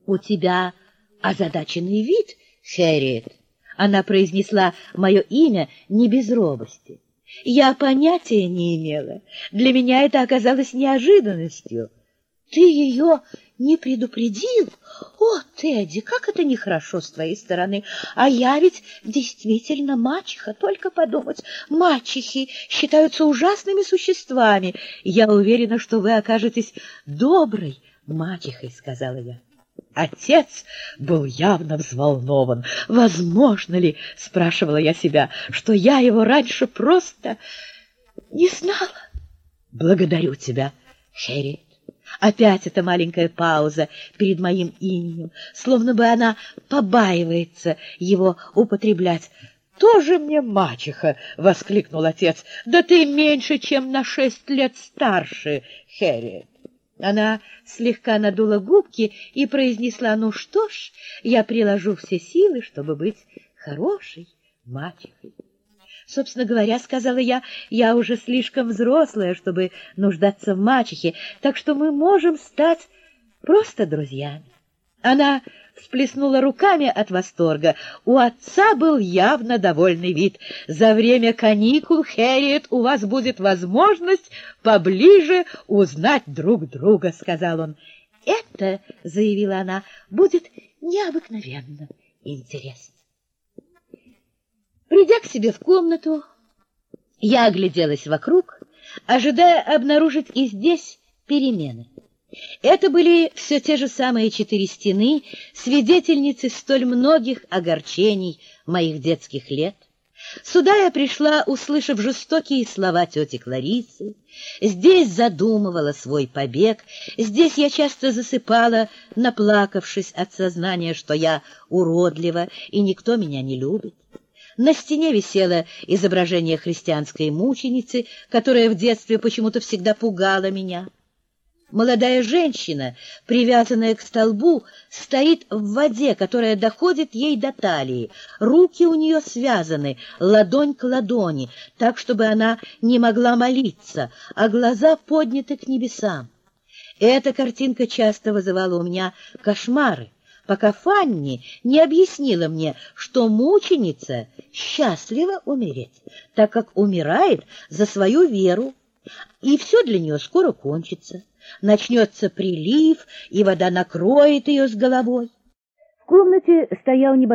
У тебя озадаченный вид, Хэрриет. Она произнесла мое имя не без робости. Я понятия не имела. Для меня это оказалось неожиданностью. Ты ее не предупредил? О, Тедди, как это нехорошо с твоей стороны. А я ведь действительно мачеха, только подумать. Мачехи считаются ужасными существами. Я уверена, что вы окажетесь доброй мачехой, сказала я. Отец был явно взволнован. Возможно ли, спрашивала я себя, что я его раньше просто не знала? Благодарю тебя, Хэрриет. Опять эта маленькая пауза перед моим именем, словно бы она побаивается его употреблять. «Тоже мне мачеха!» — воскликнул отец. «Да ты меньше, чем на 6 лет старше, Хэрриет!» Она слегка надула губки и произнесла: «Ну что ж, я приложу все силы, чтобы быть хорошей мачехой». «Собственно говоря, — сказала я, — я уже слишком взрослая, чтобы нуждаться в мачехе, так что мы можем стать просто друзьями». Она всплеснула руками от восторга. У отца был явно довольный вид. «За время каникул, Хэрриет, у вас будет возможность поближе узнать друг друга», — сказал он. «Это, — заявила она, — будет необыкновенно интересно». Придя к себе в комнату, я огляделась вокруг, ожидая обнаружить и здесь перемены. Это были все те же самые 4 стены, свидетельницы столь многих огорчений моих детских лет. Сюда я пришла, услышав жестокие слова тети Кларисы. Здесь задумывала свой побег. Здесь я часто засыпала, наплакавшись от сознания, что я уродлива и никто меня не любит. На стене висело изображение христианской мученицы, которая в детстве почему-то всегда пугала меня. Молодая женщина, привязанная к столбу, стоит в воде, которая доходит ей до талии. Руки у нее связаны, ладонь к ладони, так, чтобы она не могла молиться, а глаза подняты к небесам. Эта картинка часто вызывала у меня кошмары, пока Фанни не объяснила мне, что мученица счастлива умереть, так как умирает за свою веру, и все для нее скоро кончится. Начнется прилив, и вода накроет ее с головой. В комнате стоял небольшой